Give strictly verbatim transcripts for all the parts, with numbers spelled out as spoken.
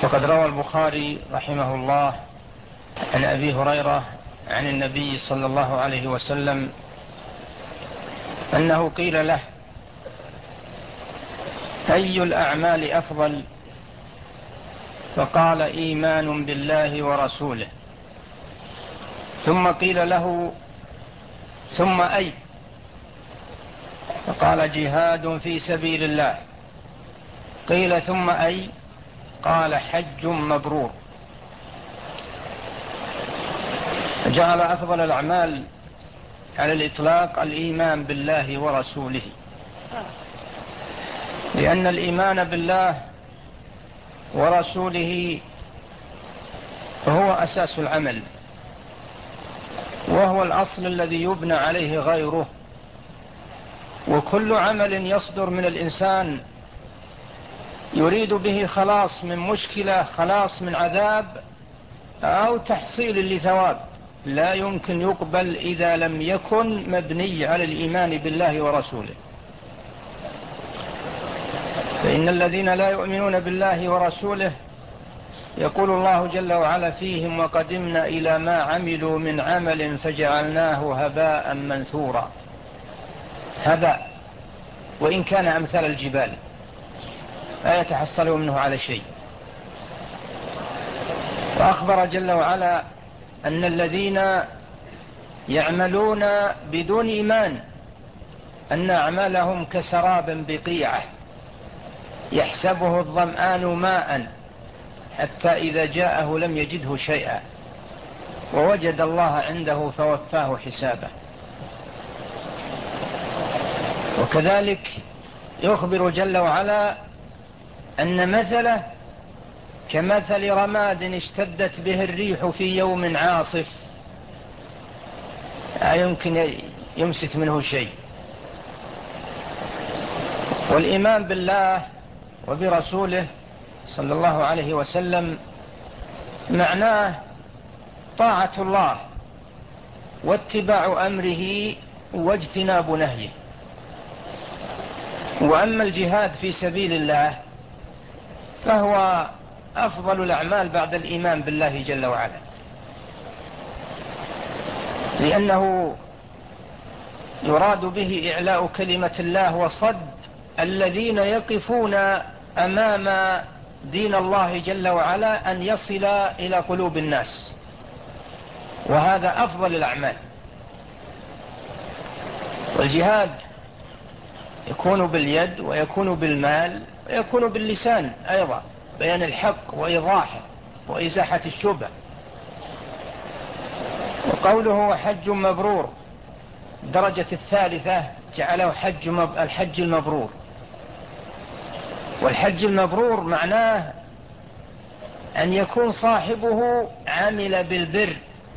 فقد روى البخاري رحمه الله عن أبي هريرة عن النبي صلى الله عليه وسلم أنه قيل له: أي الأعمال أفضل؟ فقال: إيمان بالله ورسوله. ثم قيل له: ثم أي؟ فقال: جهاد في سبيل الله. قيل: ثم أي؟ قال: حج مبرور. جعل أفضل الأعمال على الإطلاق الإيمان بالله ورسوله، لأن الإيمان بالله ورسوله هو أساس العمل، وهو الأصل الذي يبنى عليه غيره. وكل عمل يصدر من الإنسان يريد به خلاص من مشكلة، خلاص من عذاب، أو تحصيل لثواب، لا يمكن يقبل إذا لم يكن مبني على الإيمان بالله ورسوله. فإن الذين لا يؤمنون بالله ورسوله يقول الله جل وعلا فيهم: وقدمنا إلى ما عملوا من عمل فجعلناه هباء منثورا. هباء، وإن كان أمثال الجبال لا يتحصل منه على شيء. وأخبر جل وعلا أن الذين يعملون بدون إيمان أن أعمالهم كسراب بقيعة يحسبه الظمآن ماء حتى إذا جاءه لم يجده شيئا ووجد الله عنده فوفاه حسابه. وكذلك يخبر جل وعلا أن مثله كمثل رماد اشتدت به الريح في يوم عاصف، لا يمكن يمسك منه شيء. والإيمان بالله وبرسوله صلى الله عليه وسلم معناه طاعة الله واتباع أمره واجتناب نهيه. وأما الجهاد في سبيل الله فهو أفضل الأعمال بعد الإيمان بالله جل وعلا، لأنه يراد به إعلاء كلمة الله وصد الذين يقفون أمام دين الله جل وعلا أن يصل إلى قلوب الناس، وهذا أفضل الأعمال. والجهاد يكون باليد ويكون بالمال ويكون باللسان أيضا، بيان الحق وإيضاحه وإزاحة الشبه. وقوله حج مبرور درجة الثالثة جعله حج مب... الحج المبرور. والحج المبرور معناه أن يكون صاحبه عمل بالبر.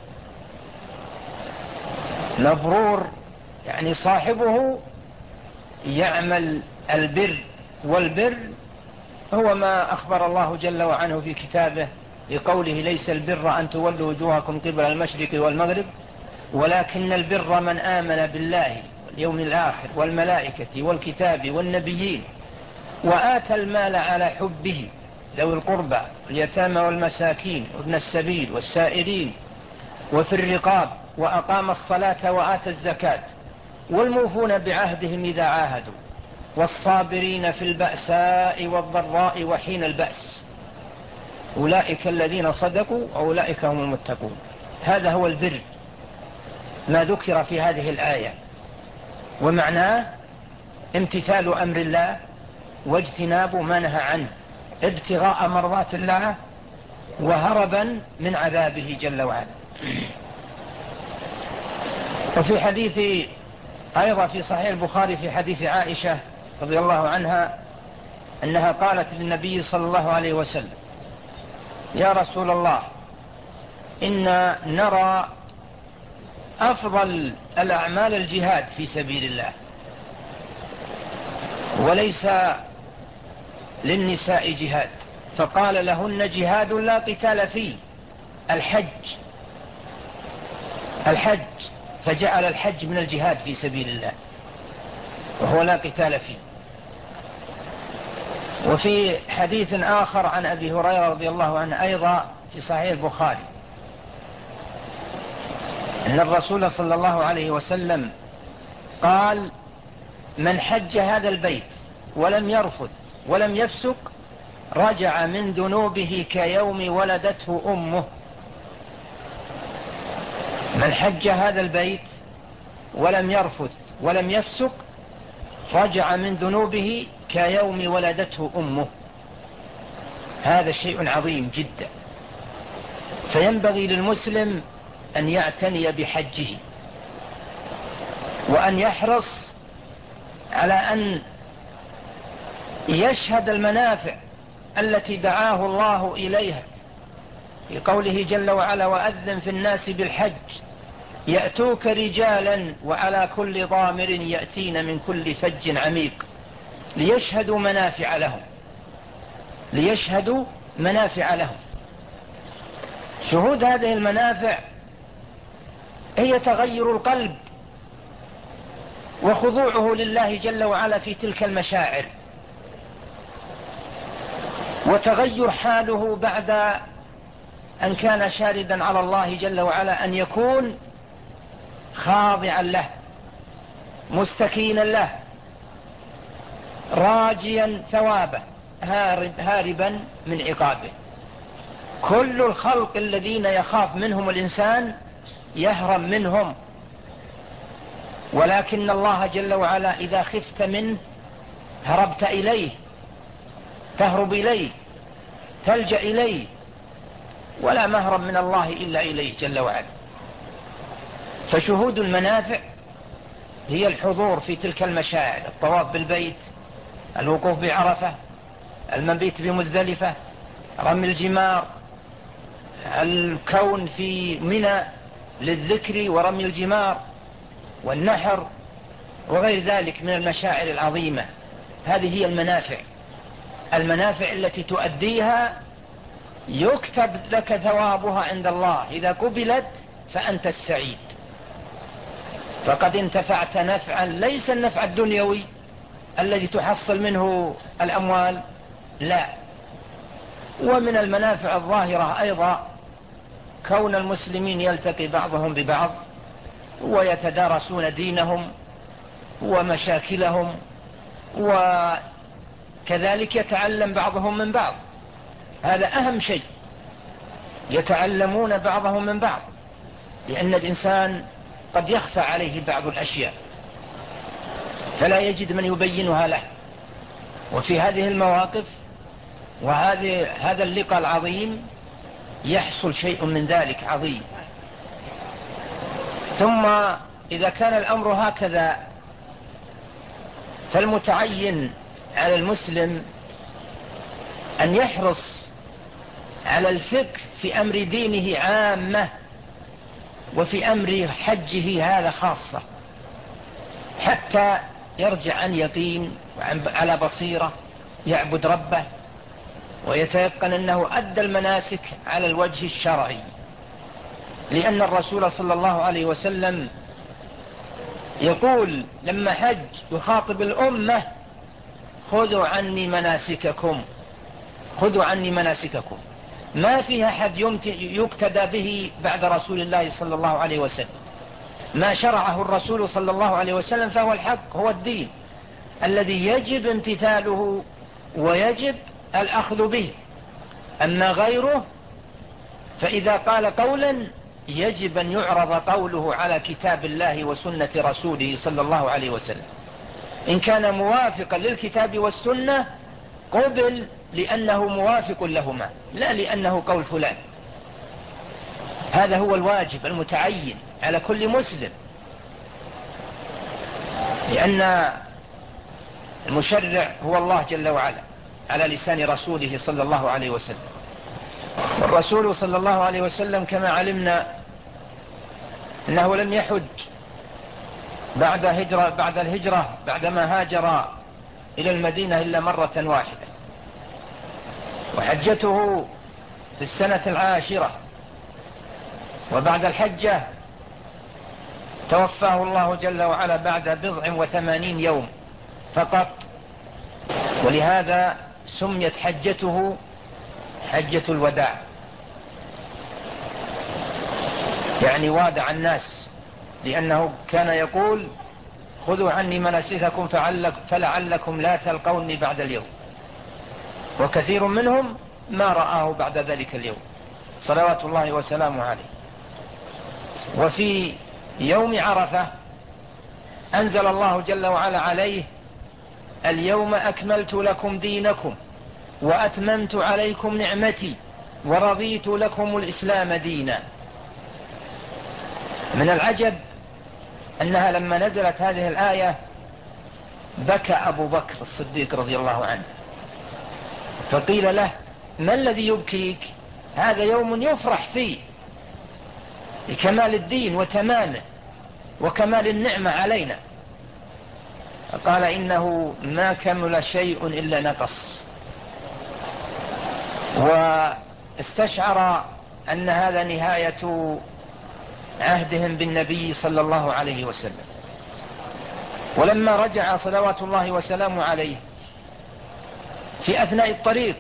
مبرور يعني صاحبه يعمل البر، والبر هو ما أخبر الله جل وعلا في كتابه بقوله: ليس البر أن تولوا وجوهكم قبل المشرق والمغرب ولكن البر من آمن بالله واليوم الآخر والملائكة والكتاب والنبيين وآتى المال على حبه ذوي القربى واليتامى والمساكين وابن السبيل والسائلين وفي الرقاب وأقام الصلاة وآتى الزكاة والموفون بعهدهم إذا عاهدوا والصابرين في البأساء والضراء وحين البأس أولئك الذين صدقوا وأولئك هم المتقون. هذا هو البر ما ذكر في هذه الآية، ومعناه امتثال أمر الله واجتناب ما نهى عنه ابتغاء مرضات الله وهربا من عذابه جل وعلا. وفي حديث أيضا في صحيح البخاري في حديث عائشة رضي الله عنها أنها قالت للنبي صلى الله عليه وسلم: يا رسول الله، إنا نرى أفضل الأعمال الجهاد في سبيل الله، وليس للنساء جهاد. فقال لهن: جهاد لا قتال فيه، الحج. الحج فجعل الحج من الجهاد في سبيل الله وهو لا قتال فيه. وفي حديث آخر عن أبي هريرة رضي الله عنه أيضا في صحيح البخاري أن الرسول صلى الله عليه وسلم قال: من حج هذا البيت ولم يرفث ولم يفسق رجع من ذنوبه كيوم ولدته أمه. من حج هذا البيت ولم يرفث ولم يفسق رجع من ذنوبه كيوم ولدته أمه. هذا شيء عظيم جدا، فينبغي للمسلم أن يعتني بحجه وأن يحرص على أن يشهد المنافع التي دعاه الله إليها في قوله جل وعلا: وأذن في الناس بالحج يأتوك رجالا وعلى كل ضامر يأتين من كل فج عميق ليشهدوا منافع لهم ليشهدوا منافع لهم. شهود هذه المنافع هي تغير القلب وخضوعه لله جل وعلا في تلك المشاعر، وتغير حاله بعد أن كان شاردا على الله جل وعلا أن يكون خاضعا له مستكينا له راجيا ثوابه هارب هاربا من عقابه. كل الخلق الذين يخاف منهم الإنسان يهرب منهم، ولكن الله جل وعلا إذا خفت منه هربت إليه، تهرب إليه، تلجأ إليه، ولا مهرب من الله إلا إليه جل وعلا. فشهود المنافع هي الحضور في تلك المشاعر: الطواف بالبيت، الوقوف بعرفة، المبيت بمزدلفة، رمي الجمار، الكون في منى للذكر ورمي الجمار والنحر وغير ذلك من المشاعر العظيمة. هذه هي المنافع المنافع التي تؤديها يكتب لك ثوابها عند الله. إذا قبلت فأنت السعيد، فقد انتفعت نفعا ليس النفع الدنيوي الذي تحصل منه الأموال، لا. ومن المنافع الظاهرة أيضا كون المسلمين يلتقي بعضهم ببعض ويتدارسون دينهم ومشاكلهم، وكذلك يتعلم بعضهم من بعض. هذا أهم شيء، يتعلمون بعضهم من بعض، لأن الإنسان قد يخفى عليه بعض الأشياء فلا يجد من يبينها له. وفي هذه المواقف وهذا هذا اللقاء العظيم يحصل شيء من ذلك عظيم. ثم إذا كان الأمر هكذا فالمتعين على المسلم أن يحرص على الفقه في أمر دينه عامة وفي أمر حجه هذا خاصة، حتى يرجع عن يقين على بصيرة يعبد ربه ويتيقن أنه أدى المناسك على الوجه الشرعي. لأن الرسول صلى الله عليه وسلم يقول لما حج يخاطب الأمة: خذوا عني مناسككم، خذوا عني مناسككم. ما فيها أحد يقتدى به بعد رسول الله صلى الله عليه وسلم. ما شرعه الرسول صلى الله عليه وسلم فهو الحق، هو الدين الذي يجب امتثاله ويجب الأخذ به. أما غيره فإذا قال قولا يجب أن يعرض قوله على كتاب الله وسنة رسوله صلى الله عليه وسلم. إن كان موافقا للكتاب والسنة قبل لأنه موافق لهما، لا لأنه قول فلان. هذا هو الواجب المتعين على كل مسلم، لأن المشرع هو الله جل وعلا على لسان رسوله صلى الله عليه وسلم. والرسول صلى الله عليه وسلم كما علمنا أنه لم يحج بعد هجرة بعد الهجرة بعدما هاجر إلى المدينة إلا مرة واحدة، وحجته في السنة العاشرة. وبعد الحجة توفاه الله جل وعلا بعد بضع وثمانين يوم فقط. ولهذا سميت حجته حجة الوداع، يعني وادع الناس، لأنه كان يقول خذوا عني مناسككم فلعلكم لا تلقوني بعد اليوم، وكثير منهم ما رآه بعد ذلك اليوم صلوات الله وسلامه عليه. وفي يوم عرفة أنزل الله جل وعلا عليه اليوم أكملت لكم دينكم وأتممت عليكم نعمتي ورضيت لكم الإسلام دينا. من العجب أنها لما نزلت هذه الآية بكى أبو بكر الصديق رضي الله عنه، فقيل له ما الذي يبكيك؟ هذا يوم يفرح فيه لكمال الدين وتمامه وكمال النعمة علينا. قال إنه ما كمل شيء إلا نقص، واستشعر أن هذا نهاية عهدهم بالنبي صلى الله عليه وسلم. ولما رجع صلوات الله وسلامه عليه في أثناء الطريق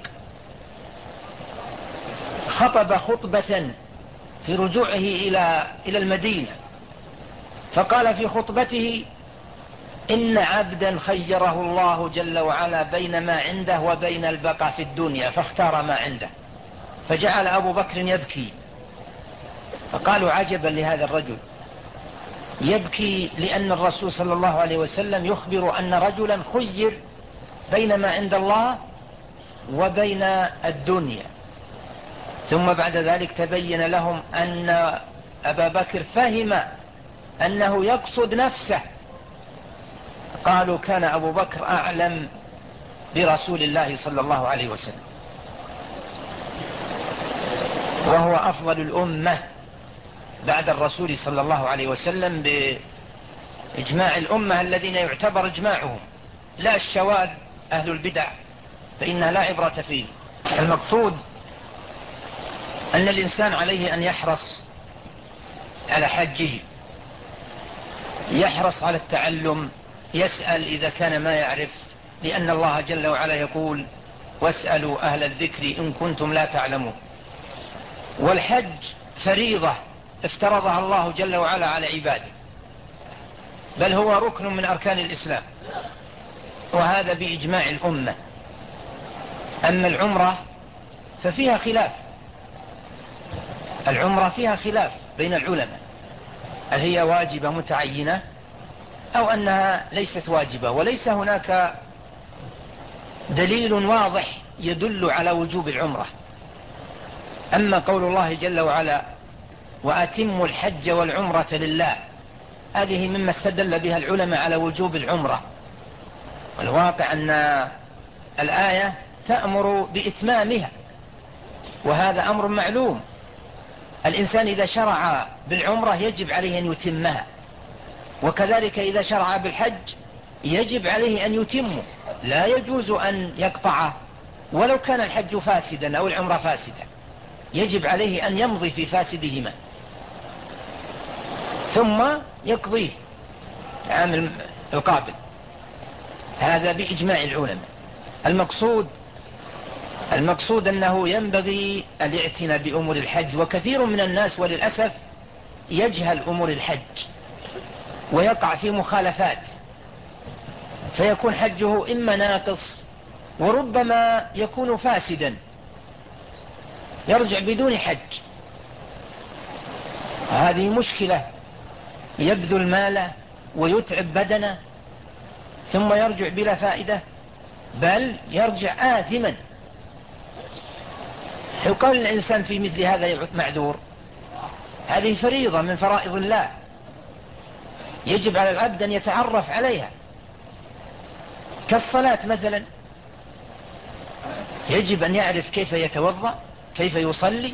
خطب خطبة في رجوعه إلى إلى المدينة، فقال في خطبته إن عبدا خيره الله جل وعلا بين ما عنده وبين البقاء في الدنيا فاختار ما عنده. فجعل أبو بكر يبكي، فقالوا عجبا لهذا الرجل، يبكي لأن الرسول صلى الله عليه وسلم يخبر أن رجلا خير بين ما عند الله وبين الدنيا. ثم بعد ذلك تبين لهم أن أبا بكر فهم أنه يقصد نفسه، قالوا كان أبو بكر أعلم برسول الله صلى الله عليه وسلم، وهو أفضل الأمة بعد الرسول صلى الله عليه وسلم بإجماع الأمة الذين يعتبر إجماعهم، لا الشواذ أهل البدع فإنها لا عبرة فيه. المقصود أن الإنسان عليه أن يحرص على حجه، يحرص على التعلم، يسأل إذا كان ما يعرف، لأن الله جل وعلا يقول واسألوا أهل الذكر إن كنتم لا تعلمون. والحج فريضة افترضها الله جل وعلا على عباده، بل هو ركن من أركان الإسلام، وهذا بإجماع الأمة. أما العمرة ففيها خلاف، العمرة فيها خلاف بين العلماء، هل هي واجبة متعينة أو أنها ليست واجبة، وليس هناك دليل واضح يدل على وجوب العمرة. أما قول الله جل وعلا وأتموا الحج والعمرة لله، هذه مما استدل بها العلماء على وجوب العمرة، والواقع أن الآية تأمر بإتمامها، وهذا أمر معلوم. الإنسان إذا شرع بالعمرة يجب عليه أن يتمها، وكذلك إذا شرع بالحج يجب عليه أن يتمه، لا يجوز أن يقطعه ولو كان الحج فاسدا أو العمرة فاسدة، يجب عليه أن يمضي في فاسدهما ثم يقضيه العام القابل، هذا بإجماع العلماء. المقصود المقصود أنه ينبغي الاعتناء بأمور الحج، وكثير من الناس وللأسف يجهل أمور الحج ويقع في مخالفات، فيكون حجه إما ناقص وربما يكون فاسدا، يرجع بدون حج. هذه مشكلة، يبذل ماله ويتعب بدنه ثم يرجع بلا فائدة، بل يرجع آثما. يقال الإنسان في مثل هذا معذور، هذه فريضة من فرائض الله يجب على العبد أن يتعرف عليها، كالصلاة مثلا، يجب أن يعرف كيف يتوضأ، كيف يصلي،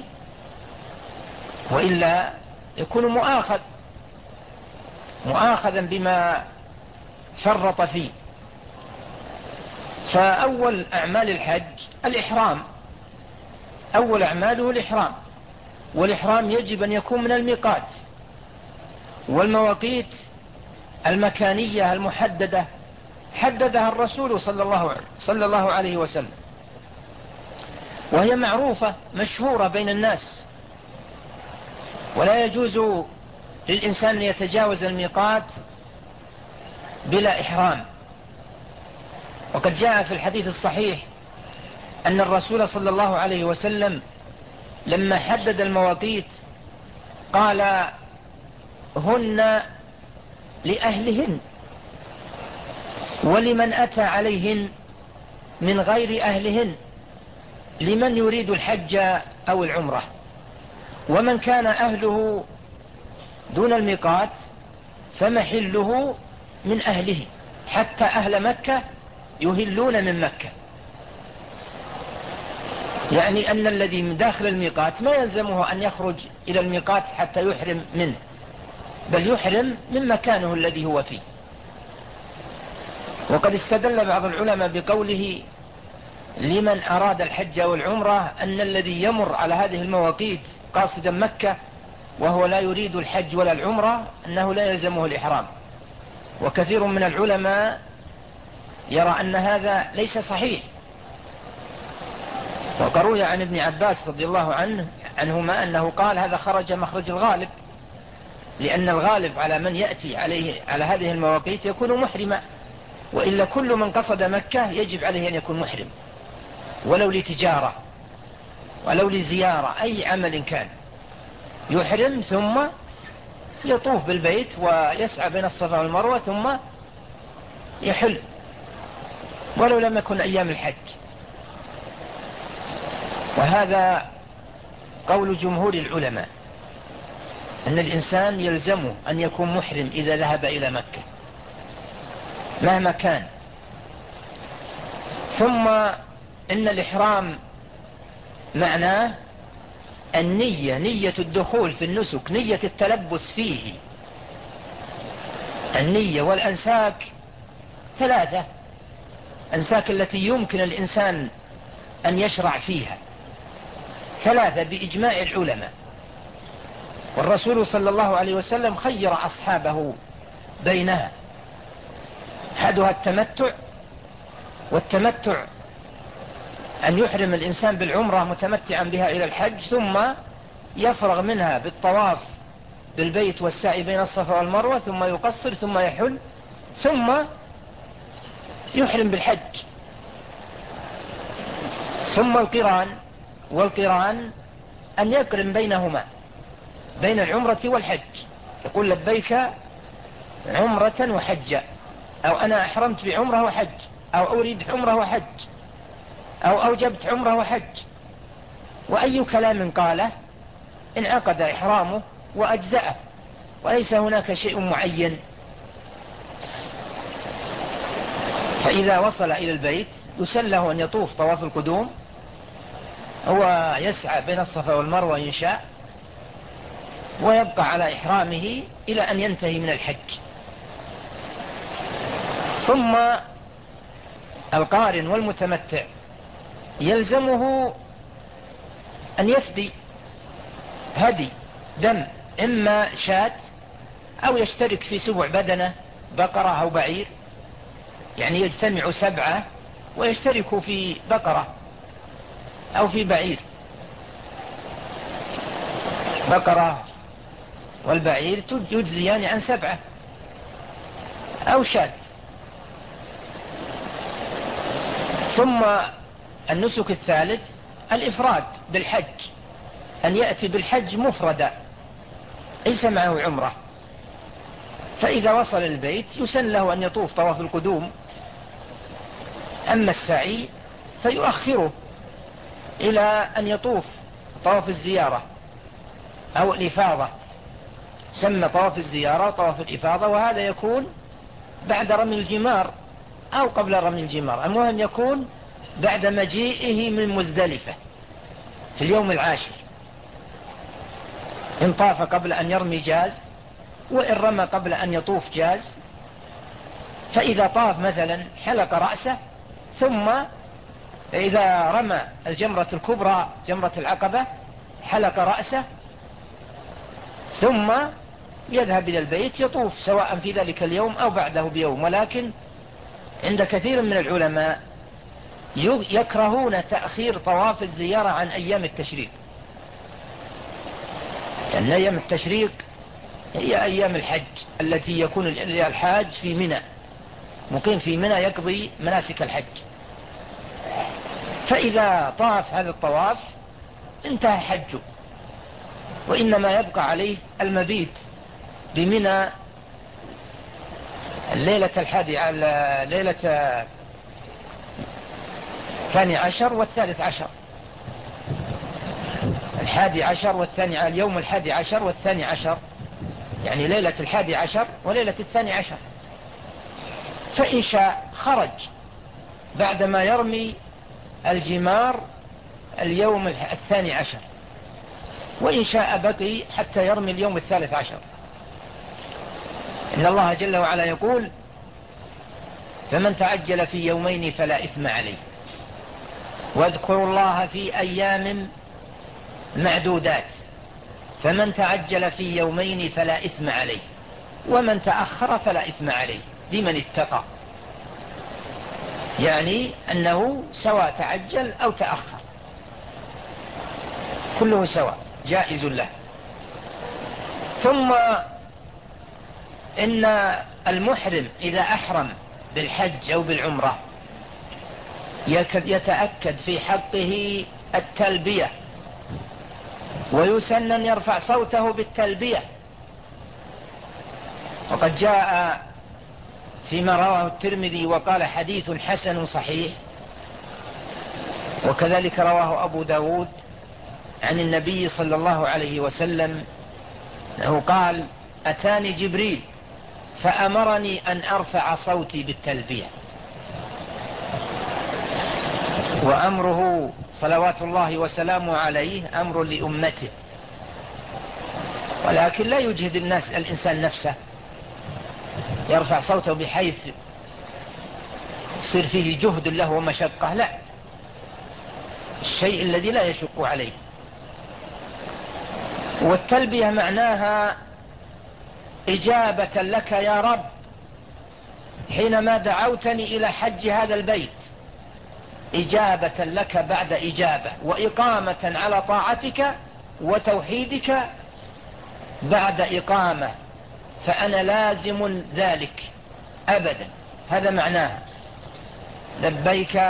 وإلا يكون مؤاخذ مؤاخذا بما فرط فيه. فأول أعمال الحج الإحرام، أول أعماله الإحرام، والإحرام يجب أن يكون من الميقات، والمواقيت المكانية المحددة حددها الرسول صلى الله, صلى الله عليه وسلم، وهي معروفة مشهورة بين الناس، ولا يجوز للإنسان أن يتجاوز الميقات بلا إحرام. وقد جاء في الحديث الصحيح أن الرسول صلى الله عليه وسلم لما حدد المواقيت قال: هن لأهلهن ولمن أتى عليهن من غير أهلهن، لمن يريد الحج أو العمرة. ومن كان أهله دون الميقات فمحله من أهله، حتى أهل مكة يهلون من مكة. يعني أن الذي من داخل الميقات ما يلزمه أن يخرج إلى الميقات حتى يحرم منه، بل يحرم من مكانه الذي هو فيه. وقد استدل بعض العلماء بقوله: لمن أراد الحج والعمرة، أن الذي يمر على هذه المواقيت قاصدا مكة وهو لا يريد الحج ولا العمرة أنه لا يلزمه الإحرام. وكثير من العلماء يرى أن هذا ليس صحيح. وقروي عن ابن عباس رضي الله عنه عنهما أنه قال: هذا خرج مخرج الغالب، لأن الغالب على من يأتي عليه على هذه المواقيت يكون محرما، وإلا كل من قصد مكة يجب عليه أن يكون محرم، ولو لتجارة ولو لزيارة، أي عمل كان يحرم ثم يطوف بالبيت ويسعى بين الصفا والمروة ثم يحل، ولو لم يكن أيام الحج. وهذا قول جمهور العلماء، أن الإنسان يلزمه أن يكون محرم إذا ذهب إلى مكة مهما كان. ثم إن الإحرام معناه النية، نية الدخول في النسك، نية التلبس فيه. النية والأنساك ثلاثة: أنساك التي يمكن الإنسان أن يشرع فيها ثلاثة بإجماع العلماء. والرسول صلى الله عليه وسلم خير أصحابه بينها: أحدها التمتع، والتمتع أن يحرم الإنسان بالعمرة متمتعا بها إلى الحج، ثم يفرغ منها بالطواف بالبيت والسعي بين الصفا والمروة، ثم يقصر ثم يحل ثم يحرم بالحج. ثم القران، والقران أن يقرن بينهما، بين العمرة والحج، يقول: لبيك عمرة وحجة، أو أنا أحرمت بعمرة وحج، أو أريد عمرة وحج، أو أوجبت عمرة وحج. وأي كلام قاله انعقد إحرامه وأجزأه، وليس هناك شيء معين. فإذا وصل إلى البيت يسن له أن يطوف طواف القدوم، هو يسعى بين الصفا والمروة إن شاء، ويبقى على إحرامه إلى أن ينتهي من الحج. ثم القارن والمتمتع يلزمه أن يفدي هدي دم، إما شاة أو يشترك في سبع بدنة، بقرة أو بعير، يعني يجتمع سبعة ويشتركوا في بقرة أو في بعير. بقرة والبعير يجزيان عن سبعة، أو شاة. ثم النسك الثالث الإفراد بالحج، أن يأتي بالحج مفردا ليس معه عمرة. فإذا وصل البيت يسن له أن يطوف طواف القدوم. أما السعي فيؤخره إلى أن يطوف طواف الزيارة أو الإفاضة، سمى طواف الزيارة وطواف الإفاضة، وهذا يكون بعد رمي الجمار أو قبل رمي الجمار، المهم يكون بعد مجيئه من مزدلفة في اليوم العاشر. إن طاف قبل أن يرمي جاز، وإن رمى قبل أن يطوف جاز. فإذا طاف مثلا حلق رأسه، ثم إذا رمى الجمرة الكبرى جمرة العقبة حلق رأسه، ثم يذهب إلى البيت يطوف سواء في ذلك اليوم أو بعده بيوم. ولكن عند كثير من العلماء يكرهون تأخير طواف الزيارة عن أيام التشريق، لأن يعني أيام التشريق هي أيام الحج التي يكون الحاج في منى، مقيم في منى يقضي مناسك الحج، فإذا طاف هذا الطواف انتهى حجه، وإنما يبقى عليه المبيت بمنى الليلة الحادي على ليلة الثاني عشر والثالث عشر، الحادي عشر والثاني، اليوم الحادي عشر والثاني عشر، يعني ليلة الحادي عشر وليلة الثاني عشر. فإن شاء خرج بعدما يرمي الجمار اليوم الثاني عشر، وإن شاء بقي حتى يرمي اليوم الثالث عشر. إن الله جل وعلا يقول: فمن تعجل في يومين فلا إثم عليه، واذكروا الله في أيام معدودات، فمن تعجل في يومين فلا إثم عليه، ومن تأخر فلا إثم عليه لمن اتقى، يعني أنه سواء تعجل أو تأخر كله سواء جائز له. ثم إن المحرم إذا أحرم بالحج أو بالعمرة يتأكد في حقه التلبية، ويسن أن يرفع صوته بالتلبية، وقد جاء فيما رواه الترمذي وقال حديث حسن صحيح، وكذلك رواه أبو داود عن النبي صلى الله عليه وسلم أنه قال: أتاني جبريل فأمرني أن أرفع صوتي بالتلبية. وأمره صلوات الله وسلامه عليه أمر لأمته، ولكن لا يجهد الناس الإنسان نفسه يرفع صوته بحيث يصير فيه جهد له ومشقة، لا، الشيء الذي لا يشق عليه. والتلبية معناها إجابة لك يا رب حينما دعوتني إلى حج هذا البيت، إجابة لك بعد إجابة، وإقامة على طاعتك وتوحيدك بعد إقامة، فأنا لازم ذلك أبدا. هذا معناها لبيك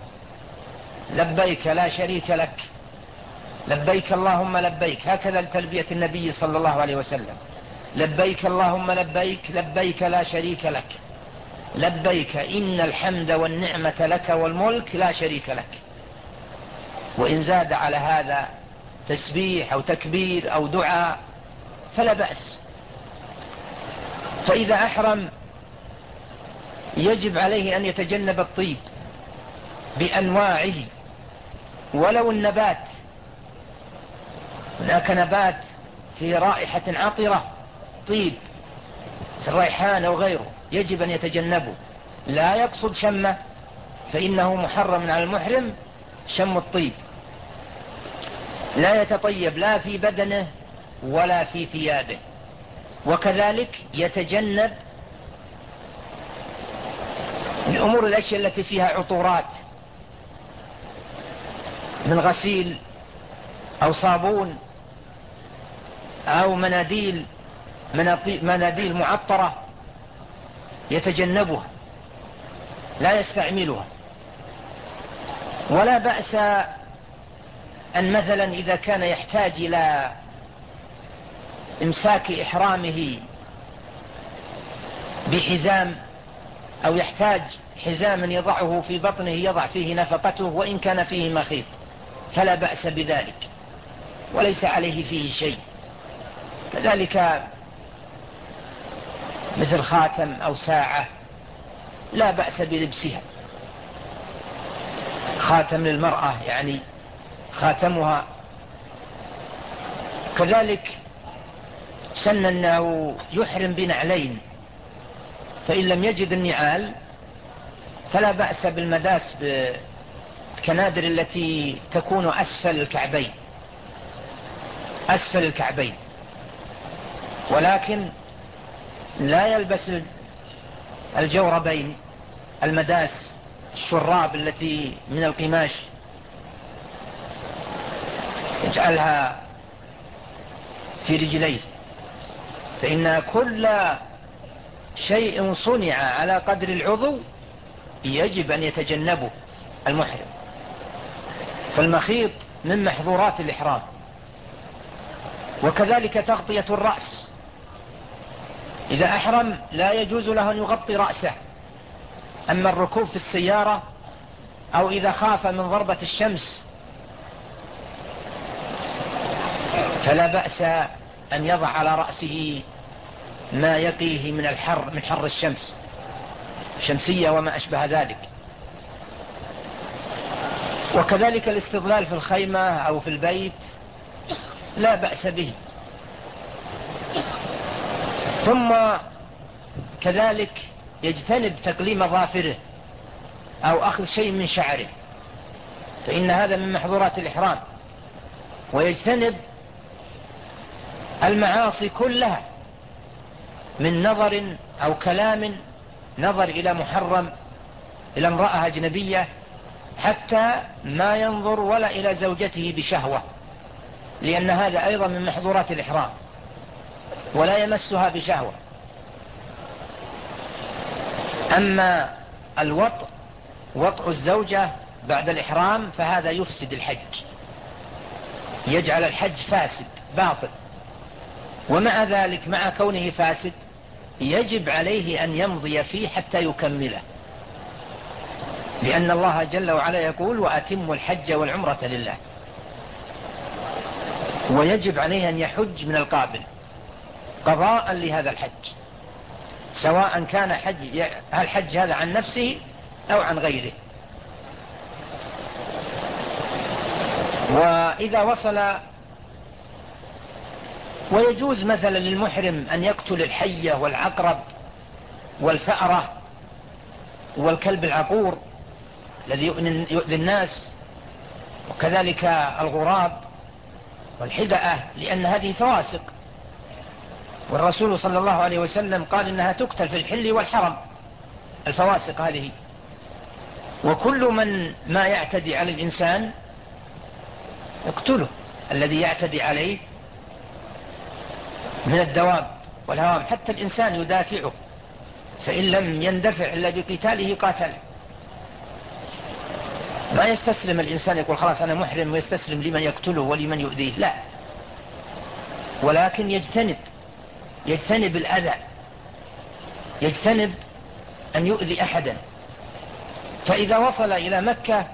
لبيك لا شريك لك، لبيك اللهم لبيك، هكذا تلبية النبي صلى الله عليه وسلم: لبيك اللهم لبيك، لبيك لا شريك لك، لبيك إن الحمد والنعمة لك والملك لا شريك لك. وإن زاد على هذا تسبيح أو تكبير أو دعاء فلا بأس. فإذا أحرم يجب عليه أن يتجنب الطيب بأنواعه، ولو النبات، هناك نبات في رائحة عطرة طيب الريحان أو غيره يجب أن يتجنبه، لا يقصد شمه، فإنه محرم على المحرم شم الطيب، لا يتطيب لا في بدنه ولا في ثيابه. وكذلك يتجنب الأمور الأشياء التي فيها عطورات من غسيل أو صابون أو مناديل مناديل معطرة، يتجنبها لا يستعملها. ولا بأس أن مثلا إذا كان يحتاج إلى إمساك إحرامه بحزام، أو يحتاج حزاما يضعه في بطنه يضع فيه نفقته وإن كان فيه مخيط، فلا بأس بذلك وليس عليه فيه شيء. كذلك مثل خاتم أو ساعة لا بأس بلبسها، خاتم للمرأة يعني خاتمها. كذلك سن أنه يحرم بنعلين، فإن لم يجد النعال فلا بأس بالمداس بالكنادر التي تكون أسفل الكعبين، أسفل الكعبين، ولكن لا يلبس الجوربين المداس الشراب التي من القماش يجعلها في رجليه، فإن كل شيء صنع على قدر العضو يجب أن يتجنبه المحرم. فالمخيط من محظورات الإحرام. وكذلك تغطية الرأس، إذا أحرم لا يجوز له أن يغطي رأسه. أما الركوب في السيارة أو إذا خاف من ضربة الشمس فلا بأس أن يضع على رأسه ما يقيه من الحر من حر الشمس شمسية وما أشبه ذلك. وكذلك الاستظلال في الخيمة أو في البيت لا بأس به. ثم كذلك يجتنب تقليم ظافره أو أخذ شيء من شعره، فإن هذا من محظورات الإحرام. ويجتنب المعاصي كلها من نظر أو كلام، نظر إلى محرم، إلى امرأة أجنبية، حتى ما ينظر ولا إلى زوجته بشهوة، لأن هذا أيضا من محظورات الإحرام، ولا يمسها بشهوة. أما الوطء وطء الزوجة بعد الإحرام فهذا يفسد الحج، يجعل الحج فاسد باطل. ومع ذلك مع كونه فاسد يجب عليه أن يمضي فيه حتى يكمله، لأن الله جل وعلا يقول وأتموا الحج والعمرة لله. ويجب عليه أن يحج من القابل قضاء لهذا الحج، سواء كان حج الحج هذا عن نفسه أو عن غيره. وإذا وصل، ويجوز مثلا للمحرم أن يقتل الحية والعقرب والفأرة والكلب العقور الذي يؤذي الناس، وكذلك الغراب والحدأة، لأن هذه فواسق، والرسول صلى الله عليه وسلم قال إنها تقتل في الحل والحرم الفواسق هذه. وكل من ما يعتدي على الإنسان يقتله، الذي يعتدي عليه من الدواب والهوام، حتى الإنسان يدافعه، فإن لم يندفع إلا بقتاله قاتله. ما يستسلم الإنسان يقول خلاص أنا محرم ويستسلم لمن يقتله ولمن يؤذيه، لا، ولكن يجتنب يجتنب الأذى، يجتنب أن يؤذي أحدا. فإذا وصل إلى مكة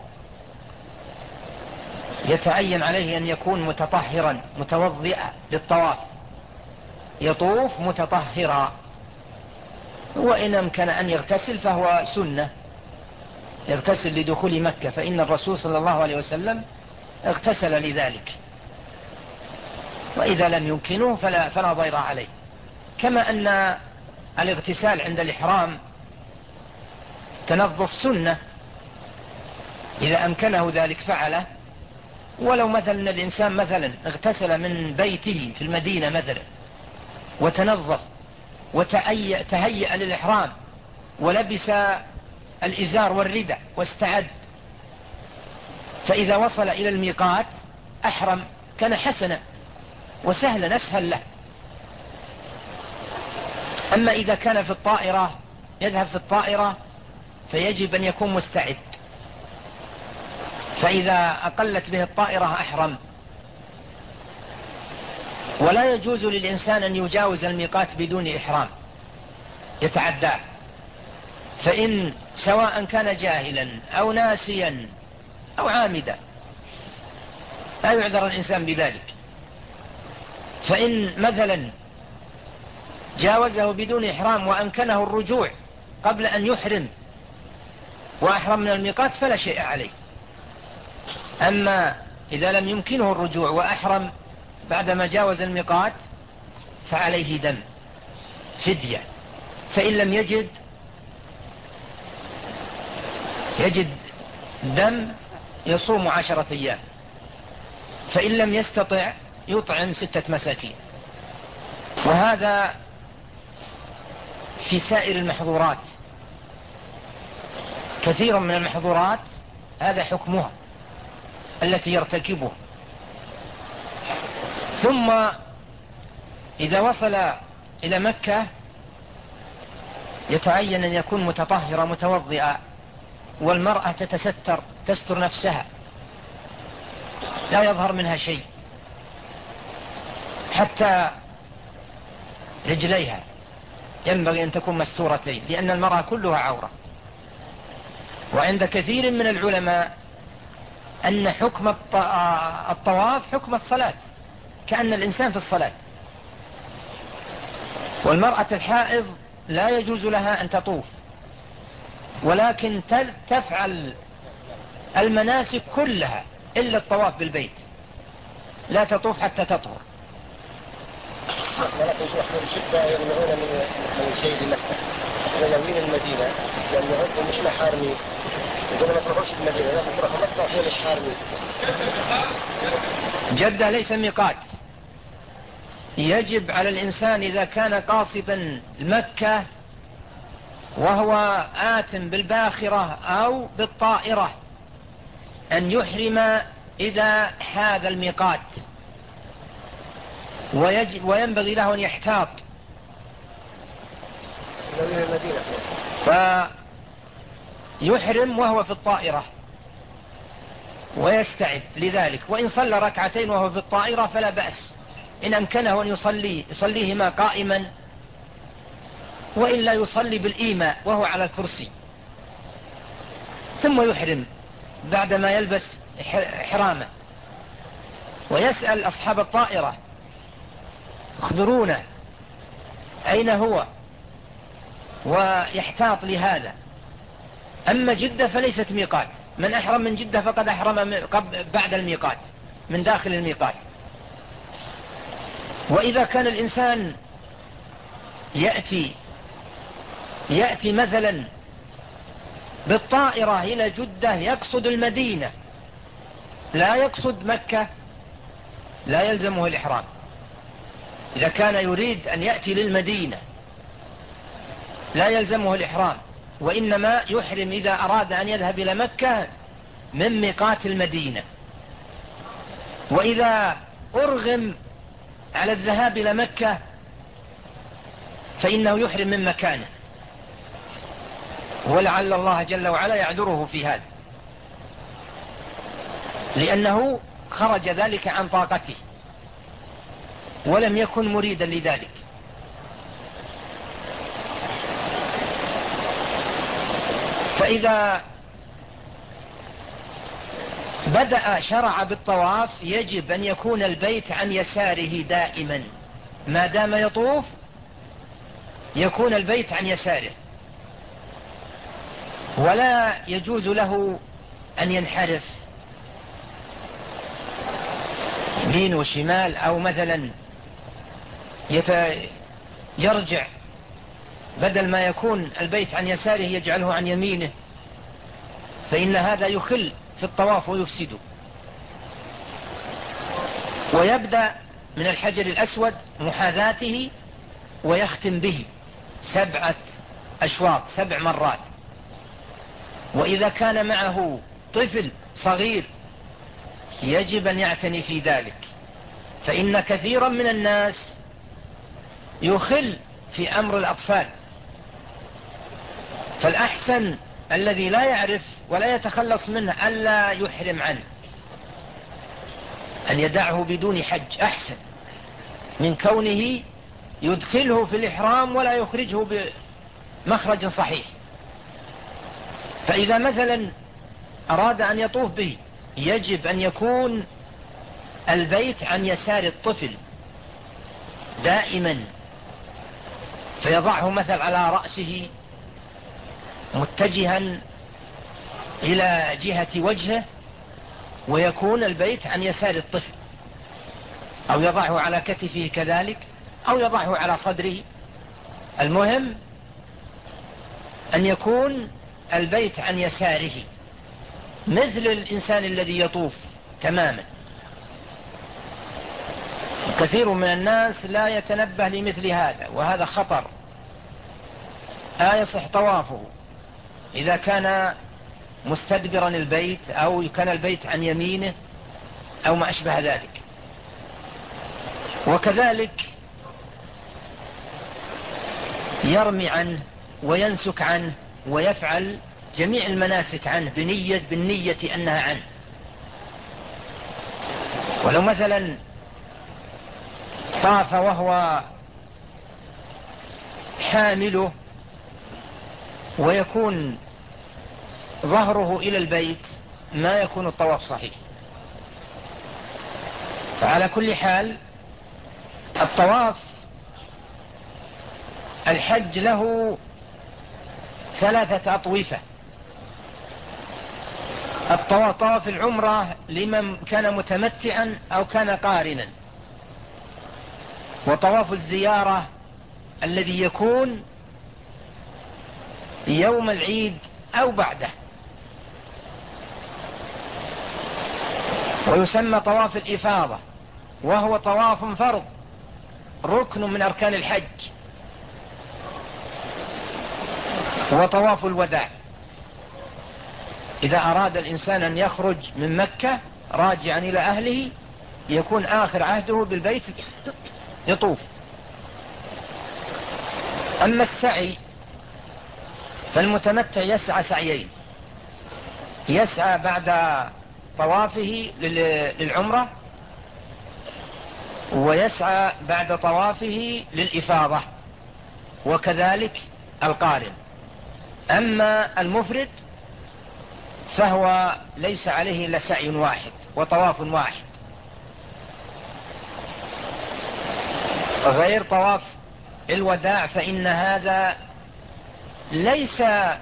يتعين عليه أن يكون متطهرا متوضئا للطواف، يطوف متطهرا. وإن أمكن أن يغتسل فهو سنة، يغتسل لدخول مكة، فإن الرسول صلى الله عليه وسلم اغتسل لذلك. وإذا لم يمكنه فلا, فلا ضير عليه. كما أن الاغتسال عند الإحرام تنظف سنة، إذا أمكنه ذلك فعله. ولو مثلا الإنسان مثلا اغتسل من بيته في المدينة مثلا وتنظف وتهيأ للإحرام ولبس الإزار والرداء واستعد، فإذا وصل إلى الميقات أحرم، كان حسنا وسهلا أسهل له. أما إذا كان في الطائرة يذهب في الطائرة فيجب أن يكون مستعد، فإذا أقلت به الطائرة أحرم. ولا يجوز للإنسان أن يجاوز الميقات بدون إحرام يتعداه، فإن سواء كان جاهلا أو ناسيا أو عامدا لا يعذر الإنسان بذلك. فإن مثلا جاوزه بدون إحرام وأمكنه الرجوع قبل أن يحرم وأحرم من الميقات فلا شيء عليه. أما إذا لم يمكنه الرجوع وأحرم بعدما جاوز الميقات فعليه دم فدية. فإن لم يجد يجد دم يصوم عشرة أيام، فإن لم يستطع يطعم ستة مساكين. وهذا في سائر المحظورات. كثير من المحظورات هذا حكمها التي يرتكبها. ثم إذا وصل إلى مكة يتعين أن يكون متطهرا متوضئا، والمرأة تتستر تستر نفسها لا يظهر منها شيء حتى رجليها ينبغي أن تكون مستورتين، لأن المرأة كلها عورة. وعند كثير من العلماء أن حكم الطواف حكم الصلاة، كأن الإنسان في الصلاة. والمرأة الحائض لا يجوز لها أن تطوف، ولكن تفعل المناسك كلها إلا الطواف بالبيت، لا تطوف حتى تطهر. ولكن شيخ الشدة يمنعون من شيء بمكة وينوين المدينة، لأنه هم مش محارمين، يقولون ما تروحوش المدينة، لكن تروحوا مكة وحين مش حارمين. جدة ليس ميقات. يجب على الإنسان إذا كان قاصدا مكة وهو آت بالباخرة أو بالطائرة أن يحرم إذا حاذ الميقات، ويجب وينبغي له أن يحتاط فيحرم وهو في الطائرة ويستعد لذلك. وإن صلى ركعتين وهو في الطائرة فلا بأس، إن أمكنه أن يصلي يصليهما قائما، وإلا يصلي بالإيماء وهو على الكرسي، ثم يحرم بعدما يلبس حرامه. ويسأل أصحاب الطائرة اخبرونا أين هو، ويحتاط لهذا. أما جدة فليست ميقات، من أحرم من جدة فقد أحرم بعد الميقات من داخل الميقات. وإذا كان الإنسان يأتي يأتي مثلا بالطائرة إلى جدة يقصد المدينة لا يقصد مكة، لا يلزمه الإحرام. إذا كان يريد أن يأتي للمدينة لا يلزمه الإحرام، وإنما يحرم إذا أراد أن يذهب إلى مكة من ميقات المدينة. وإذا أرغم على الذهاب إلى مكة فإنه يحرم من مكانه، ولعل الله جل وعلا يعذره في هذا، لأنه خرج ذلك عن طاقته ولم يكن مريدا لذلك. فإذا بدأ شرع بالطواف يجب أن يكون البيت عن يساره دائما، ما دام يطوف يكون البيت عن يساره، ولا يجوز له أن ينحرف يمين وشمال، أو مثلا يرجع بدل ما يكون البيت عن يساره يجعله عن يمينه، فإن هذا يخل في الطواف ويفسده. ويبدأ من الحجر الأسود محاذاته ويختم به سبعة أشواط سبع مرات. وإذا كان معه طفل صغير يجب أن يعتني في ذلك، فإن كثيرا من الناس يخل في أمر الأطفال. فالأحسن الذي لا يعرف ولا يتخلص منه ألا يحرم عنه، أن يدعه بدون حج أحسن من كونه يدخله في الإحرام ولا يخرجه بمخرج صحيح. فإذا مثلا أراد أن يطوف به يجب أن يكون البيت عن يسار الطفل دائما، فيضعه مثل على رأسه متجها إلى جهة وجهه، ويكون البيت عن يسار الطفل، أو يضعه على كتفه كذلك، أو يضعه على صدره. المهم أن يكون البيت عن يساره مثل الإنسان الذي يطوف تماما. كثير من الناس لا يتنبه لمثل هذا، وهذا خطر. لا يصح طوافه إذا كان مستدبرا البيت أو كان البيت عن يمينه أو ما أشبه ذلك. وكذلك يرمي عنه وينسك عنه ويفعل جميع المناسك عنه بنية بالنية أنها عنه. ولو مثلا طاف وهو حامله ويكون ظهره إلى البيت ما يكون الطواف صحيح. فعلى كل حال الطواف الحج له ثلاثة أطوفة. الطواف العمرة لمن كان متمتعا أو كان قارنا، وطواف الزيارة الذي يكون يوم العيد أو بعده، ويسمى طواف الإفاضة وهو طواف فرض ركن من أركان الحج. وطواف الوداع إذا أراد الإنسان أن يخرج من مكة راجعا إلى أهله يكون آخر عهده بالبيت يطوف. أما السعي فالمتمتع يسعى سعيين، يسعى بعد طوافه للعمرة ويسعى بعد طوافه للإفاضة، وكذلك القارن. أما المفرد فهو ليس عليه إلا سعي واحد وطواف واحد، غير طواف الوداع، فإن هذا ليس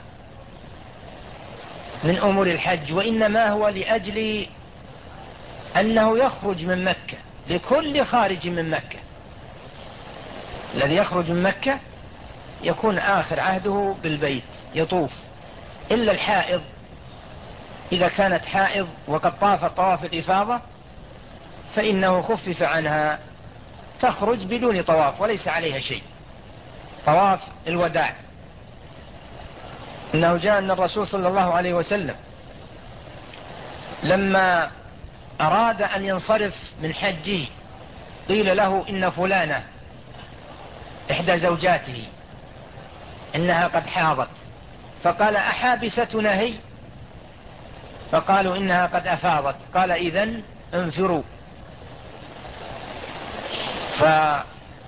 من أمور الحج، وإنما هو لأجل أنه يخرج من مكة، لكل خارج من مكة. الذي يخرج من مكة يكون آخر عهده بالبيت يطوف، إلا الحائض إذا كانت حائض وقد طافت طواف الإفاضة فإنه خفف عنها، تخرج بدون طواف وليس عليها شيء. طواف الوداع إنه جاء أن الرسول صلى الله عليه وسلم لما أراد أن ينصرف من حجه قيل له إن فلانة إحدى زوجاته إنها قد حاضت، فقال أحابستنا هي؟ فقالوا إنها قد أفاضت. قال إذن انفروا. فدل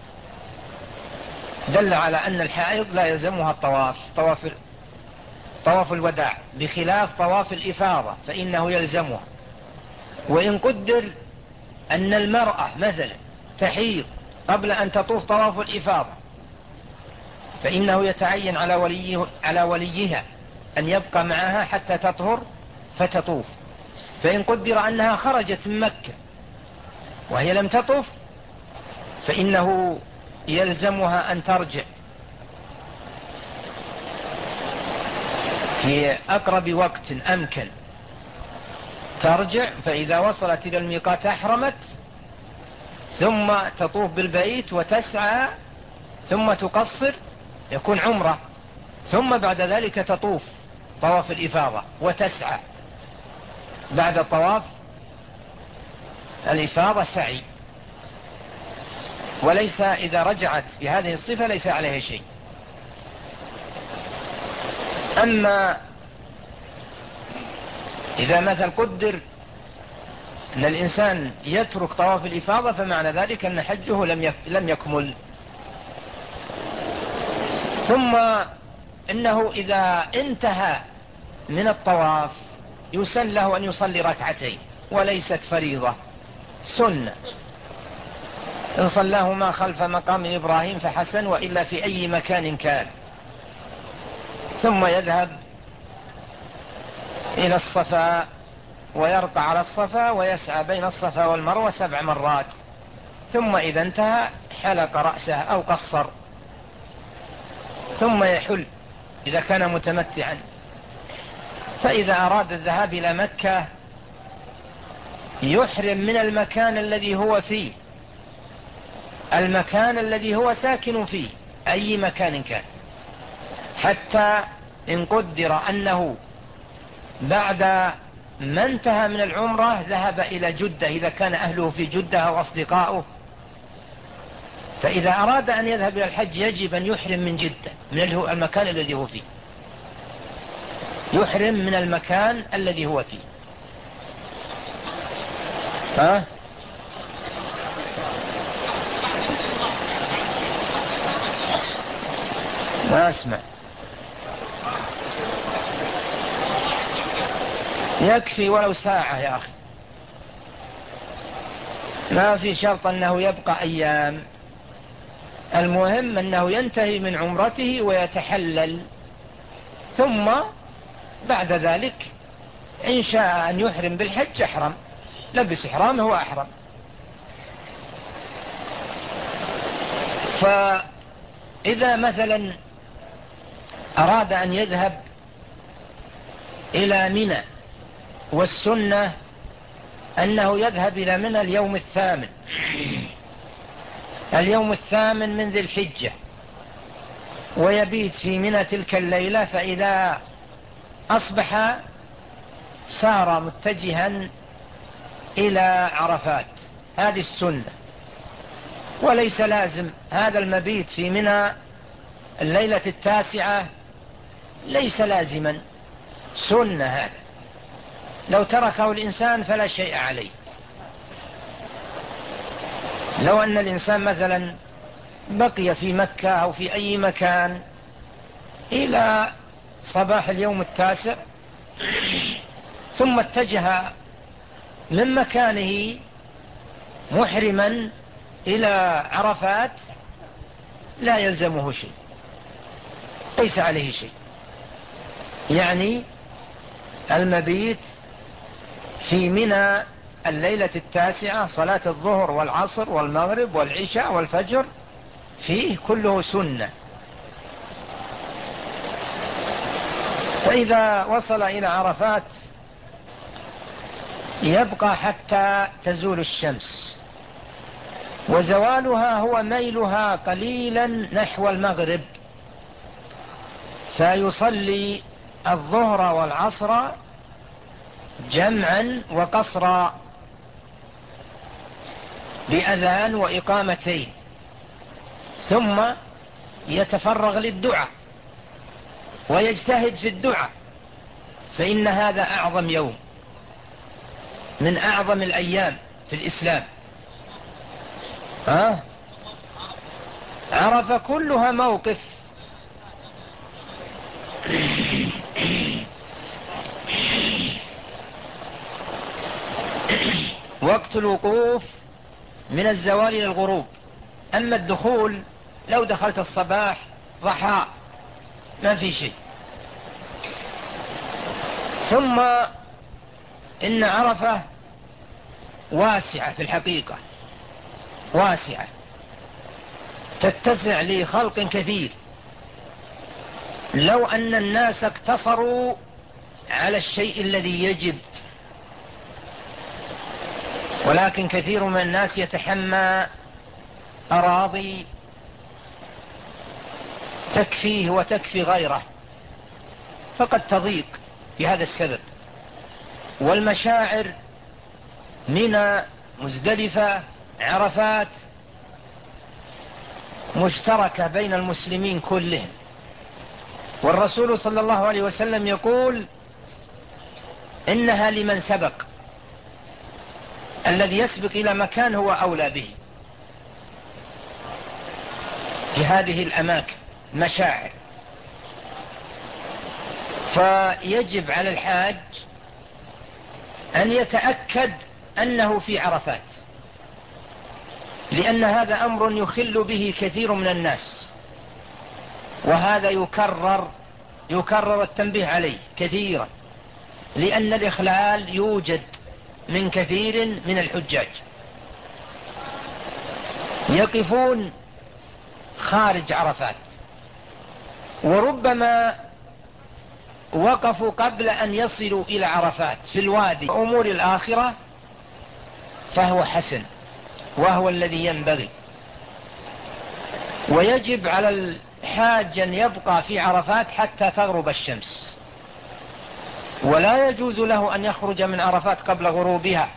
على أن الحائض لا يلزمها الطواف، طواف طواف الوداع، بخلاف طواف الإفاضة فإنه يلزمها. وإن قدر أن المرأة مثلا تحيض قبل أن تطوف طواف الإفاضة فإنه يتعين على وليه على وليها أن يبقى معها حتى تطهر فتطوف. فإن قدر أنها خرجت من مكة وهي لم تطوف فإنه يلزمها أن ترجع في أقرب وقت أمكن، ترجع، فإذا وصلت إلى الميقات أحرمت، ثم تطوف بالبيت وتسعى، ثم تقصر يكون عمرة، ثم بعد ذلك تطوف طواف الإفاضة وتسعى. بعد طواف الإفاضة سعي، وليس إذا رجعت بهذه الصفة ليس عليها شيء. أما إذا مثل قدر أن الإنسان يترك طواف الإفاضة فمعنى ذلك أن حجه لم لم يكمل. ثم إنه إذا انتهى من الطواف يسن له أن يصلي ركعتين وليست فريضة، سنة، إن صلاهما خلف مقام إبراهيم فحسن، وإلا في أي مكان كان. ثم يذهب إلى الصفا ويرقى على الصفا ويسعى بين الصفا والمروة سبع مرات، ثم إذا انتهى حلق رأسه أو قصر، ثم يحل إذا كان متمتعا. فإذا أراد الذهاب إلى مكة يحرم من المكان الذي هو فيه، المكان الذي هو ساكن فيه أي مكان كان، حتى إن قدر أنه بعد ما انتهى من العمرة ذهب إلى جدة إذا كان أهله في جدة أو أصدقاؤه. فإذا أراد أن يذهب إلى الحج يجب أن يحرم من جدة، من المكان الذي هو فيه، يحرم من المكان الذي هو فيه. ها؟ ما أسمع. يكفي ولو ساعة يا أخي، ما في شرط أنه يبقى أيام، المهم أنه ينتهي من عمرته ويتحلل، ثم بعد ذلك إن شاء أن يحرم بالحج أحرم، لبس إحرامه وأحرم. فإذا مثلا أراد أن يذهب إلى منى، والسنة أنه يذهب إلى منى اليوم الثامن، اليوم الثامن من ذي الحجة، ويبيت في منى تلك الليلة، فإذا أصبح سار متجها إلى عرفات. هذه السنة، وليس لازم هذا المبيت في منى الليلة التاسعة، ليس لازما، سنة هذا، لو تركه الإنسان فلا شيء عليه. لو أن الإنسان مثلا بقي في مكة أو في أي مكان إلى صباح اليوم التاسع ثم اتجه من مكانه محرما إلى عرفات لا يلزمه شيء، ليس عليه شيء. يعني المبيت في منى الليلة التاسعة، صلاة الظهر والعصر والمغرب والعشاء والفجر فيه كله سنة. فإذا وصل إلى عرفات يبقى حتى تزول الشمس، وزوالها هو ميلها قليلا نحو المغرب، فيصلي الظهر والعصر جمعا وقصرا بأذان وإقامتين، ثم يتفرغ للدعاء ويجتهد في الدعاء، فإن هذا أعظم يوم من أعظم الأيام في الإسلام. ها؟ عرفة كلها موقف، وقت الوقوف من الزوال إلى الغروب. أما الدخول لو دخلت الصباح ضحى ما في شيء. ثم إن عرفة واسعة في الحقيقة، واسعة تتسع لخلق كثير، لو أن الناس اقتصروا على الشيء الذي يجب، ولكن كثير من الناس يتحمى أراضي تكفيه وتكفي غيره، فقد تضيق بهذا السبب. والمشاعر منى، مزدلفة، عرفات مشتركة بين المسلمين كلهم، والرسول صلى الله عليه وسلم يقول إنها لمن سبق، الذي يسبق إلى مكان هو أولى به. في هذه الأماكن مشاعر، فيجب على الحاج أن يتأكد أنه في عرفات، لأن هذا أمر يخل به كثير من الناس، وهذا يكرر يكرر التنبيه عليه كثيرا، لأن الإخلال يوجد من كثير من الحجاج، يقفون خارج عرفات، وربما وقفوا قبل أن يصلوا إلى عرفات في الوادي. أمور الآخرة فهو حسن، وهو الذي ينبغي، ويجب على الحاج أن يبقى في عرفات حتى تغرب الشمس، ولا يجوز له أن يخرج من عرفات قبل غروبها،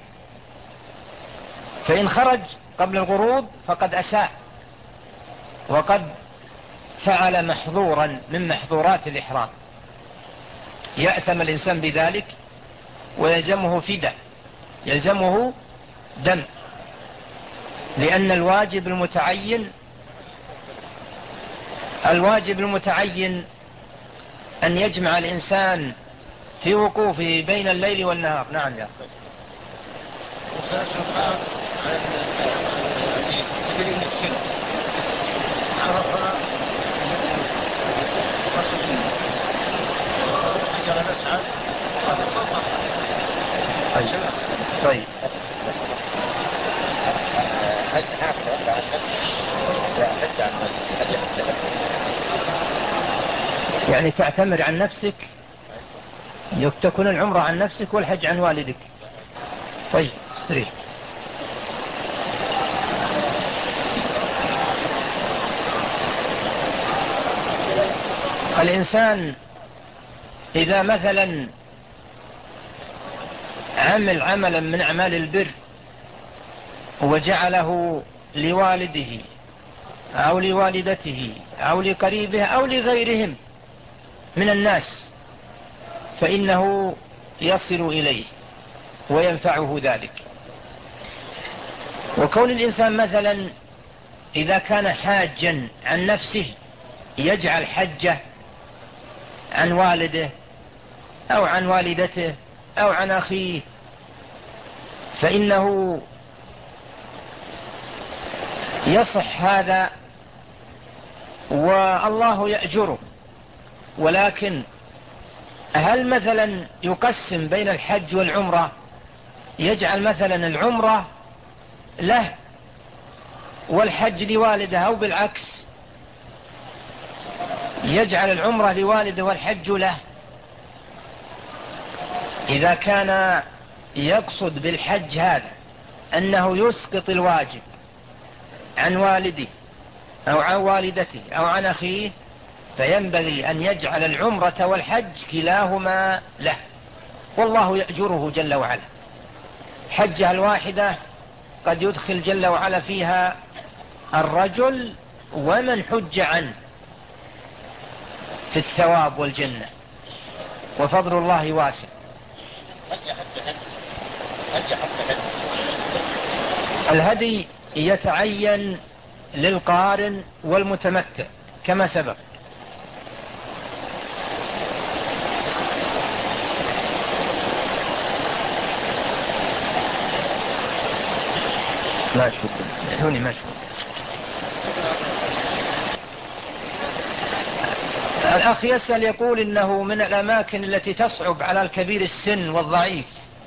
فإن خرج قبل الغروب فقد أساء وقد فعل محظورا من محظورات الإحرام، يأثم الإنسان بذلك ويلزمه فداء، يلزمه دم، لأن الواجب المتعين الواجب المتعين أن يجمع الإنسان في وقوفه بين الليل والنهار. نعم يا أخي. طيب يعني تعتمر عن نفسك، تكون العمرة عن نفسك والحج عن والدك. طيب سريع. الإنسان إذا مثلا عمل عملا من أعمال البر وجعله لوالده أو لوالدته أو لقريبه أو لغيرهم من الناس، فإنه يصل إليه وينفعه ذلك. وكون الإنسان مثلا إذا كان حاجا عن نفسه يجعل حجه عن والده أو عن والدته أو عن أخيه، فإنه يصح هذا والله يأجره. ولكن هل مثلا يقسم بين الحج والعمرة، يجعل مثلا العمرة له والحج لوالده، أو بالعكس يجعل العمرة لوالده والحج له؟ إذا كان يقصد بالحج هذا أنه يسقط الواجب عن والده أو عن والدته أو عن أخيه، فينبغي أن يجعل العمرة والحج كلاهما له، والله يأجره جل وعلا. حجة الواحدة قد يدخل جل وعلا فيها الرجل ومن حج عنه في الثواب والجنة، وفضل الله واسع. الهدي يتعين للقارن والمتمتع كما سبق. ما شكرا هوني ما شكرا. الأخ يسأل يقول إنه من الأماكن التي تصعب على الكبير السن والضعيف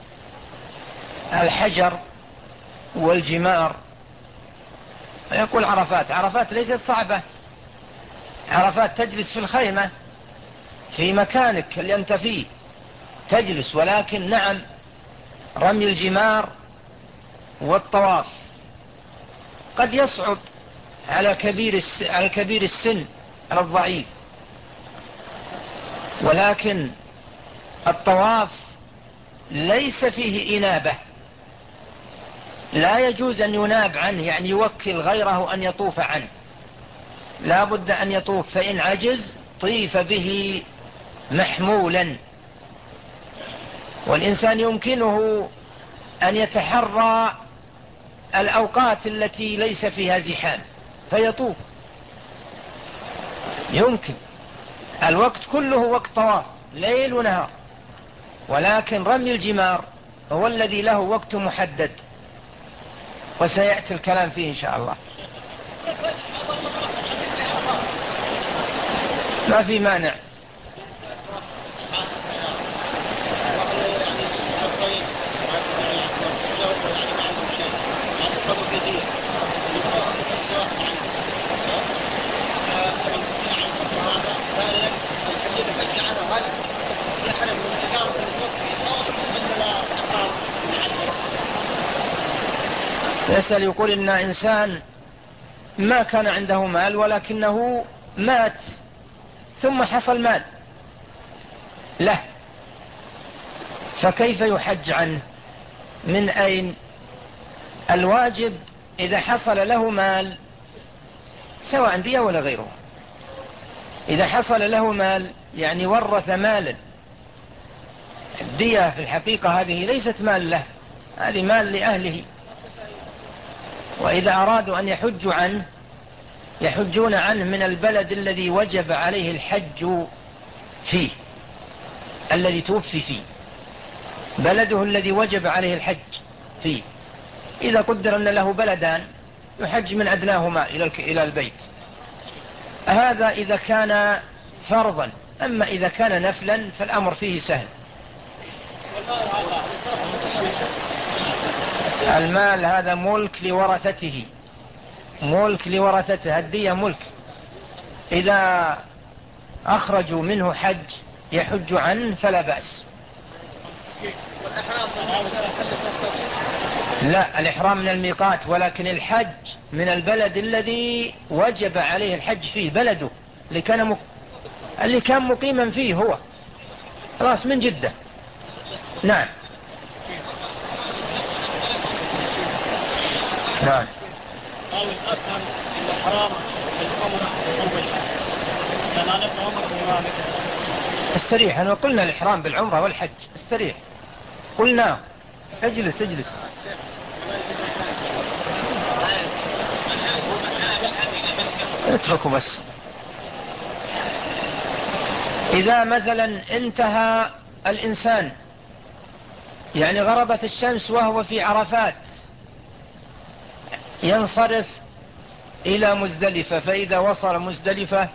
الحجر والجمار. يقول عرفات عرفات ليست صعبة، عرفات تجلس في الخيمة في مكانك اللي أنت فيه تجلس، ولكن نعم رمي الجمار والطواف قد يصعب على كبير على كبير السن على الضعيف، ولكن الطواف ليس فيه إنابة، لا يجوز أن يناب عنه، يعني يوكل غيره أن يطوف عنه، لا بد أن يطوف، فإن عجز طيف به محمولا. والإنسان يمكنه أن يتحرى الأوقات التي ليس فيها زحام فيطوف، يمكن الوقت كله وقت طواف ليل ونهار، ولكن رمي الجمار هو الذي له وقت محدد، وسيأتي الكلام فيه إن شاء الله. ما في مانع. يسأل يقول إن إنسان ما كان عنده مال ولكنه مات ثم حصل مال له، فكيف يحج عنه؟ من أين؟ الواجب إذا حصل له مال سواء دية ولا غيره، إذا حصل له مال يعني ورث مالا، الدية في الحقيقة هذه ليست مال له، هذه مال لأهله، وإذا أرادوا أن يحجوا عنه يحجون عنه من البلد الذي وجب عليه الحج فيه، الذي توفي فيه، بلده الذي وجب عليه الحج فيه. إذا قدر أن له بلدان يحج من أدناهما إلى البيت، هذا إذا كان فرضا. أما إذا كان نفلا فالأمر فيه سهل. المال هذا ملك لورثته، ملك لورثته، الدية ملك. إذا أخرجوا منه حج يحج عنه فلا بأس. لا، الإحرام من الميقات، ولكن الحج من البلد الذي وجب عليه الحج فيه، بلده اللي كان مق... اللي كان مقيما فيه هو، خلاص من جدة. نعم نعم. استريح، أنا قلنا الإحرام بالعمرة والحج، استريح قلنا. اجلس اجلس. اتركوا بس. إذا مثلا انتهى الإنسان، يعني غربت الشمس وهو في عرفات، ينصرف إلى مزدلفة، فإذا وصل مزدلفة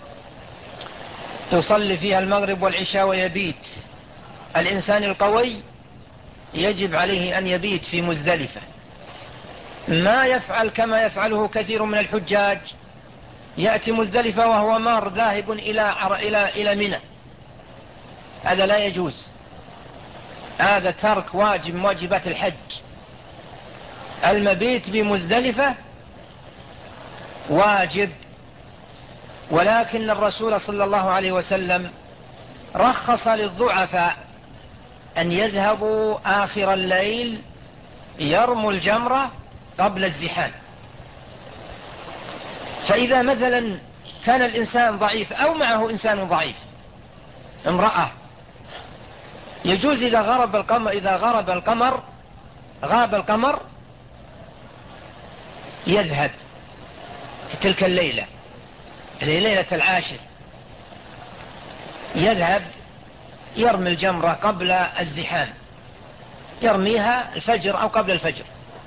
يصلي فيها المغرب والعشاء ويبيت. الإنسان القوي يجب عليه أن يبيت في مزدلفة، ما يفعل كما يفعله كثير من الحجاج، يأتي مزدلفة وهو مار ذاهب إلى إلى إلى منى، هذا لا يجوز، هذا ترك واجب من واجبات الحج. المبيت بمزدلفة واجب، ولكن الرسول صلى الله عليه وسلم رخص للضعفاء أن يذهبوا آخر الليل يرموا الجمرة قبل الزحام. فإذا مثلا كان الإنسان ضعيف أو معه إنسان ضعيف، امرأة، يجوز إذا غرب القمر إذا غرب القمر غاب القمر يذهب في تلك الليلة، ليلة العاشر، يذهب يرمي الجمرة قبل الزحام، يرميها الفجر أو قبل الفجر.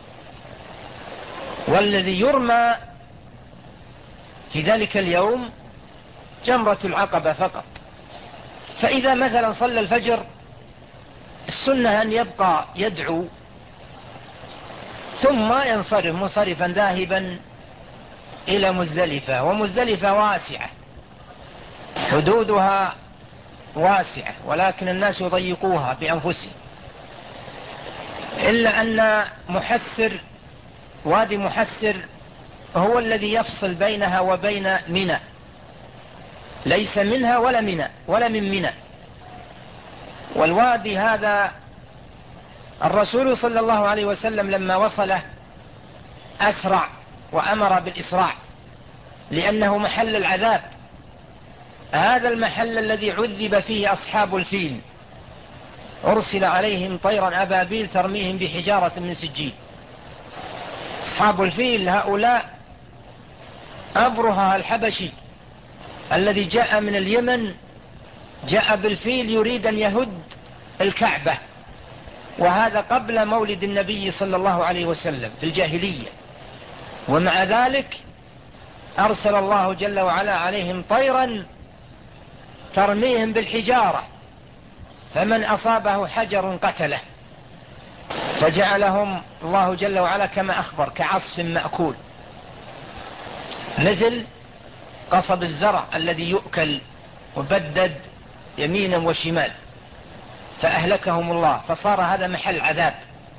والذي يرمى في ذلك اليوم جمرة العقبة فقط. فإذا مثلا صلى الفجر، السنة أن يبقى يدعو ثم ينصرف منصرفا ذاهبا إلى مزدلفة. ومزدلفة واسعة، حدودها واسعة، ولكن الناس يضيقوها بأنفسهم، إلا أن محسر وادي محسر هو الذي يفصل بينها وبين منى، ليس منها ولا منى ولا من منى. والوادي هذا الرسول صلى الله عليه وسلم لما وصله أسرع وأمر بالإسراع، لأنه محل العذاب، هذا المحل الذي عذب فيه أصحاب الفيل، أرسل عليهم طيرا أبابيل ترميهم بحجارة من سجيل. أصحاب الفيل هؤلاء أبرهة الحبشي الذي جاء من اليمن، جاء بالفيل يريد أن يهد الكعبة، وهذا قبل مولد النبي صلى الله عليه وسلم في الجاهلية. ومع ذلك أرسل الله جل وعلا عليهم طيرا ترميهم بالحجارة، فمن أصابه حجر قتله، فجعلهم الله جل وعلا كما أخبر كعصف مأكول، مثل قصب الزرع الذي يؤكل وبدد يمينا وشمال، فأهلكهم الله، فصار هذا محل عذاب.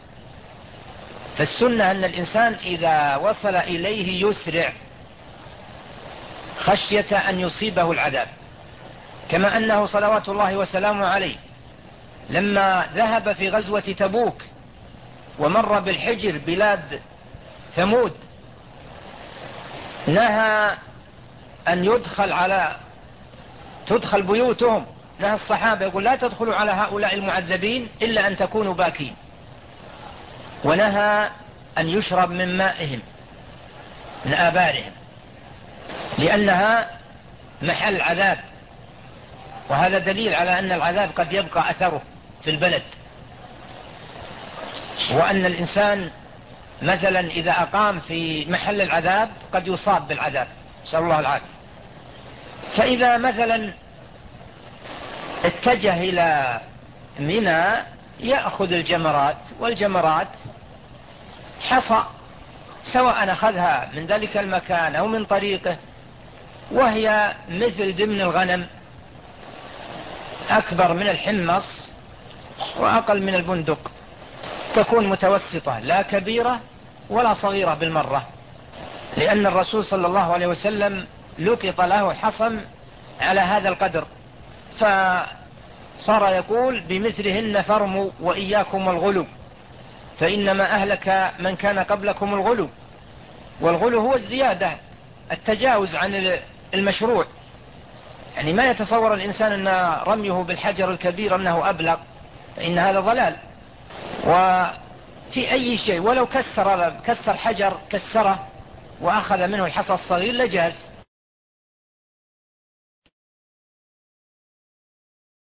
فالسنة أن الإنسان إذا وصل إليه يسرع خشية أن يصيبه العذاب، كما أنه صلوات الله وسلامه عليه لما ذهب في غزوة تبوك ومر بالحجر بلاد ثمود نهى أن يدخل على تدخل بيوتهم، نهى الصحابة يقول لا تدخلوا على هؤلاء المعذبين إلا أن تكونوا باكين، ونهى أن يشرب من مائهم من آبارهم لأنها محل عذاب، وهذا دليل على أن العذاب قد يبقى أثره في البلد، وأن الإنسان مثلا إذا أقام في محل العذاب قد يصاب بالعذاب، نسأل الله العافية. فإذا مثلا اتجه إلى منى يأخذ الجمرات، والجمرات حصى سواء أخذها من ذلك المكان أو من طريقه، وهي مثل ضمن الغنم، أكبر من الحمص وأقل من البندق، تكون متوسطة لا كبيرة ولا صغيرة بالمرة، لأن الرسول صلى الله عليه وسلم لقط له حصم على هذا القدر، فصار يقول بمثلهن فرموا وإياكم والغلو، فإنما أهلك من كان قبلكم الغلو، والغلو هو الزيادة، التجاوز عن المشروع، يعني ما يتصور الإنسان أن رميه بالحجر الكبير أنه أبلغ، فإن هذا ضلال. وفي أي شيء ولو كسر كسر حجر كسره وأخذ منه الحصى الصغير لجاز،